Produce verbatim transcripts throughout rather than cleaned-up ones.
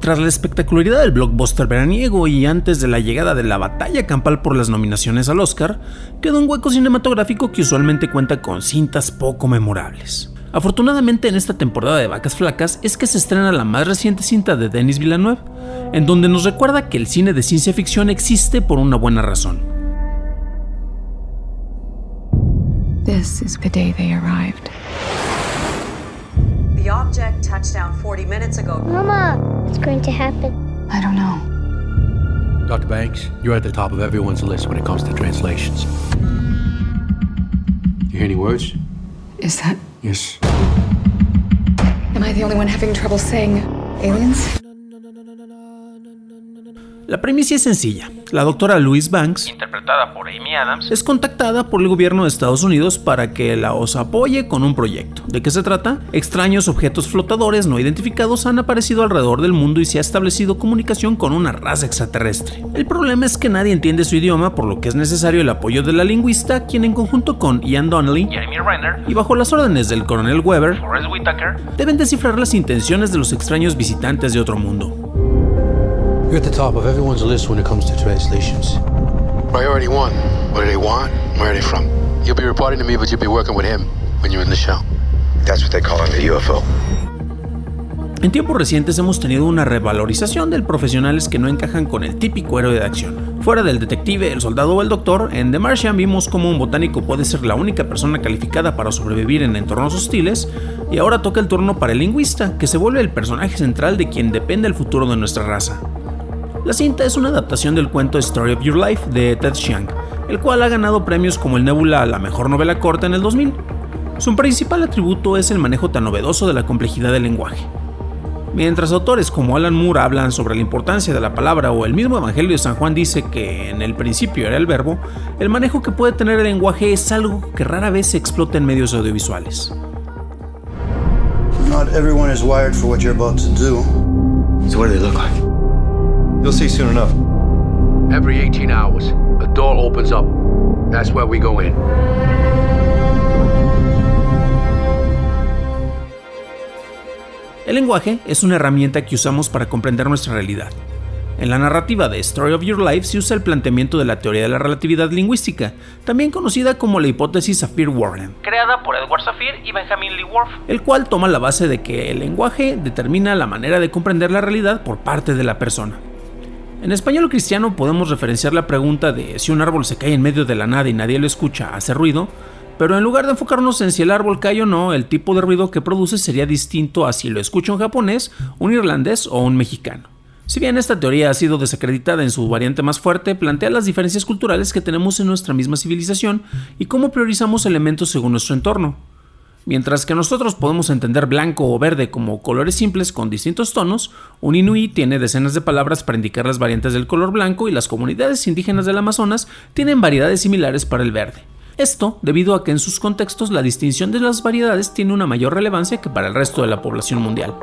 Tras la espectacularidad del blockbuster veraniego y antes de la llegada de la batalla campal por las nominaciones al Oscar, quedó un hueco cinematográfico que usualmente cuenta con cintas poco memorables. Afortunadamente, en esta temporada de Vacas Flacas es que se estrena la más reciente cinta de Denis Villeneuve, en donde nos recuerda que el cine de ciencia ficción existe por una buena razón. This is the day they arrived. The object touched down forty minutes ago. Mama, what's going to happen? I don't know. Doctor Banks, you're at the top of everyone's list when it comes to translations. You hear any words? Is that... Yes. Am I the only one having trouble saying aliens? La premisa es sencilla. La doctora Louise Banks, interpretada por Amy Adams, es contactada por el gobierno de Estados Unidos para que la os apoye con un proyecto. ¿De qué se trata? Extraños objetos flotadores no identificados han aparecido alrededor del mundo y se ha establecido comunicación con una raza extraterrestre. El problema es que nadie entiende su idioma, por lo que es necesario el apoyo de la lingüista, quien en conjunto con Ian Donnelly, Jeremy Renner y bajo las órdenes del coronel Weber, Forrest Whitaker, deben descifrar las intenciones de los extraños visitantes de otro mundo. You're at the top of everyone's list when it comes to translations. Priority one. What do they want? Where are they from? You'll be reporting to me, but you'll be working with him when you're in the show. That's what they call him, the U F O. En tiempos recientes hemos tenido una revalorización de profesionales que no encajan con el típico héroe de acción. Fuera del detective, el soldado o el doctor, en The Martian vimos cómo un botánico puede ser la única persona calificada para sobrevivir en entornos hostiles, y ahora toca el turno para el lingüista, que se vuelve el personaje central de quien depende el futuro de nuestra raza. La cinta es una adaptación del cuento Story of Your Life de Ted Chiang, el cual ha ganado premios como el Nebula a la mejor novela corta en el dos mil. Su principal atributo es el manejo tan novedoso de la complejidad del lenguaje. Mientras autores como Alan Moore hablan sobre la importancia de la palabra o el mismo Evangelio de San Juan dice que en el principio era el verbo, el manejo que puede tener el lenguaje es algo que rara vez se explota en medios audiovisuales. Not everyone is wired for what you're about to do. So what do they look like? You'll see soon enough. Every eighteen hours, a door opens up. That's where we go in. El lenguaje es una herramienta que usamos para comprender nuestra realidad. En la narrativa de Story of Your Life se usa el planteamiento de la teoría de la relatividad lingüística, también conocida como la hipótesis Sapir-Whorf, creada por Edward Sapir y Benjamin Lee Whorf, el cual toma la base de que el lenguaje determina la manera de comprender la realidad por parte de la persona. En español cristiano podemos referenciar la pregunta de si un árbol se cae en medio de la nada y nadie lo escucha, ¿hace ruido? Pero en lugar de enfocarnos en si el árbol cae o no, el tipo de ruido que produce sería distinto a si lo escucha un japonés, un irlandés o un mexicano. Si bien esta teoría ha sido desacreditada en su variante más fuerte, plantea las diferencias culturales que tenemos en nuestra misma civilización y cómo priorizamos elementos según nuestro entorno. Mientras que nosotros podemos entender blanco o verde como colores simples con distintos tonos, un inuí tiene decenas de palabras para indicar las variantes del color blanco y las comunidades indígenas del Amazonas tienen variedades similares para el verde. Esto debido a que en sus contextos la distinción de las variedades tiene una mayor relevancia que para el resto de la población mundial.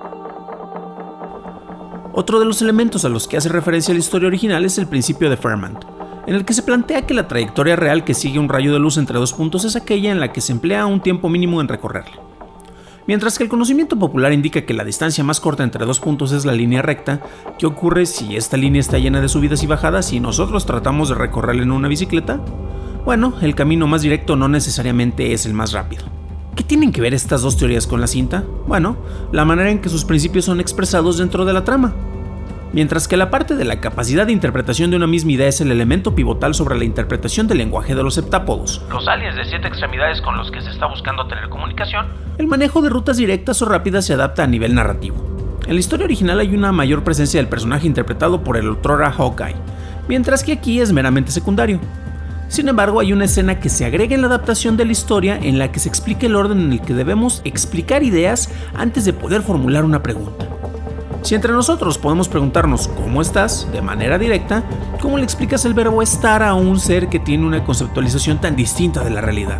Otro de los elementos a los que hace referencia la historia original es el principio de Fermat, en el que se plantea que la trayectoria real que sigue un rayo de luz entre dos puntos es aquella en la que se emplea un tiempo mínimo en recorrerla. Mientras que el conocimiento popular indica que la distancia más corta entre dos puntos es la línea recta, ¿qué ocurre si esta línea está llena de subidas y bajadas y nosotros tratamos de recorrerla en una bicicleta? Bueno, el camino más directo no necesariamente es el más rápido. ¿Qué tienen que ver estas dos teorías con la cinta? Bueno, la manera en que sus principios son expresados dentro de la trama. Mientras que la parte de la capacidad de interpretación de una misma idea es el elemento pivotal sobre la interpretación del lenguaje de los heptápodos, los aliens de siete extremidades con los que se está buscando tener comunicación, el manejo de rutas directas o rápidas se adapta a nivel narrativo. En la historia original hay una mayor presencia del personaje interpretado por el otrora Hawkeye, mientras que aquí es meramente secundario. Sin embargo, hay una escena que se agrega en la adaptación de la historia en la que se explica el orden en el que debemos explicar ideas antes de poder formular una pregunta. Si entre nosotros podemos preguntarnos ¿cómo estás? De manera directa, ¿cómo le explicas el verbo estar a un ser que tiene una conceptualización tan distinta de la realidad?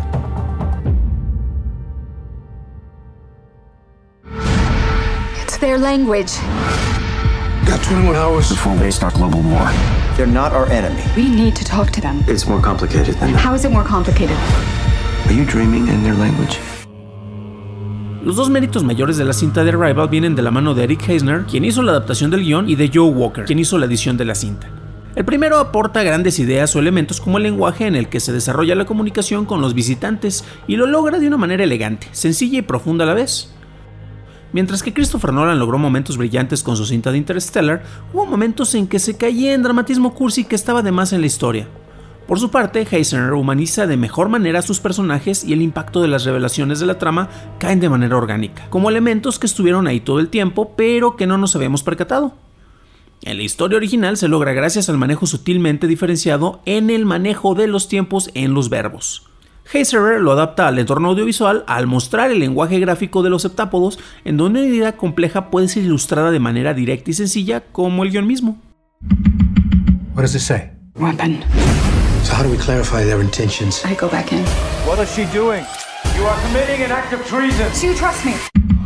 It's their language. Got twenty-one hours before they start global war. They're not our enemy. We need to talk to them. It's more complicated than that. How is it more complicated? Are you dreaming in their language? Los dos méritos mayores de la cinta de Arrival vienen de la mano de Eric Eisner, quien hizo la adaptación del guión, y de Joe Walker, quien hizo la edición de la cinta. El primero aporta grandes ideas o elementos como el lenguaje en el que se desarrolla la comunicación con los visitantes y lo logra de una manera elegante, sencilla y profunda a la vez. Mientras que Christopher Nolan logró momentos brillantes con su cinta de Interstellar, hubo momentos en que se caía en dramatismo cursi que estaba de más en la historia. Por su parte, Eisner humaniza de mejor manera a sus personajes y el impacto de las revelaciones de la trama caen de manera orgánica, como elementos que estuvieron ahí todo el tiempo pero que no nos habíamos percatado. En la historia original se logra gracias al manejo sutilmente diferenciado en el manejo de los tiempos en los verbos. Eisner lo adapta al entorno audiovisual al mostrar el lenguaje gráfico de los septápodos, en donde una idea compleja puede ser ilustrada de manera directa y sencilla como el guión mismo. What does it say? Weapon. So how do we clarify their intentions? I go back in. What is she doing? You are committing an act of treason. Do you trust me?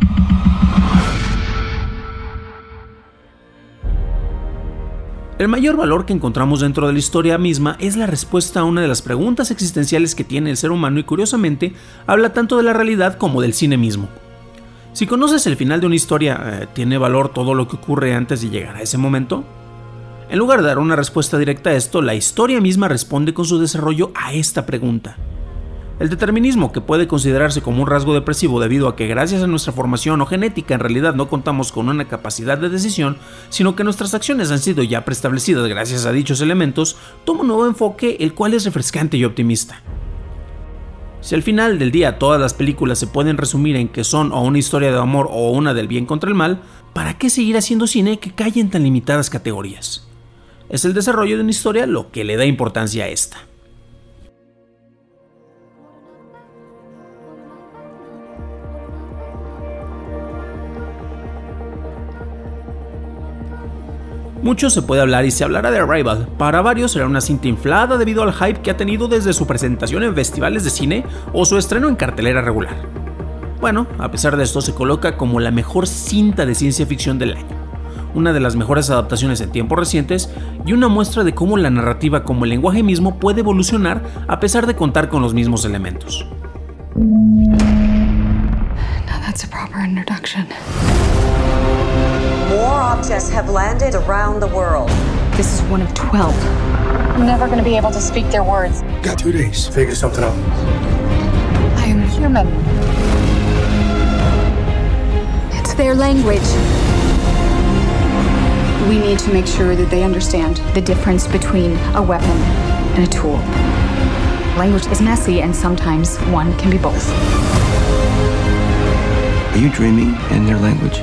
El mayor valor que encontramos dentro de la historia misma es la respuesta a una de las preguntas existenciales que tiene el ser humano y curiosamente habla tanto de la realidad como del cine mismo. Si conoces el final de una historia, eh, ¿tiene valor todo lo que ocurre antes de llegar a ese momento? En lugar de dar una respuesta directa a esto, la historia misma responde con su desarrollo a esta pregunta. El determinismo, que puede considerarse como un rasgo depresivo debido a que gracias a nuestra formación o genética en realidad no contamos con una capacidad de decisión, sino que nuestras acciones han sido ya preestablecidas gracias a dichos elementos, toma un nuevo enfoque el cual es refrescante y optimista. Si al final del día todas las películas se pueden resumir en que son o una historia de amor o una del bien contra el mal, ¿para qué seguir haciendo cine que cae en tan limitadas categorías? Es el desarrollo de una historia lo que le da importancia a esta. Mucho se puede hablar y se hablará de Arrival. Para varios será una cinta inflada debido al hype que ha tenido desde su presentación en festivales de cine o su estreno en cartelera regular. Bueno, a pesar de esto se coloca como la mejor cinta de ciencia ficción del año, una de las mejores adaptaciones en tiempos recientes y una muestra de cómo la narrativa como el lenguaje mismo puede evolucionar a pesar de contar con los mismos elementos. Now that's a proper introduction. More objects have landed around the world. This is one of twelve. I'm never going to be able to speak their words. Got two days. Figure something out. I am human. It's their language. We need to make sure that they understand the difference between a weapon and a tool. Language is messy, and sometimes one can be both. Are you dreaming in their language?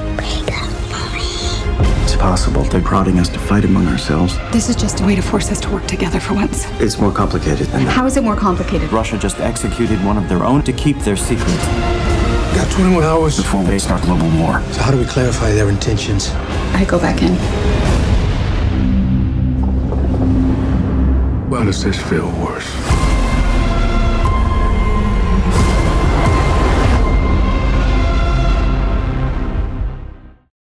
It's possible they're prodding us to fight among ourselves. This is just a way to force us to work together for once. It's more complicated than that. How is it more complicated? Russia just executed one of their own to keep their secret. Got twenty-one hours Before they start global war. So how do we clarify their intentions? I go back in. Well, does this feel worse?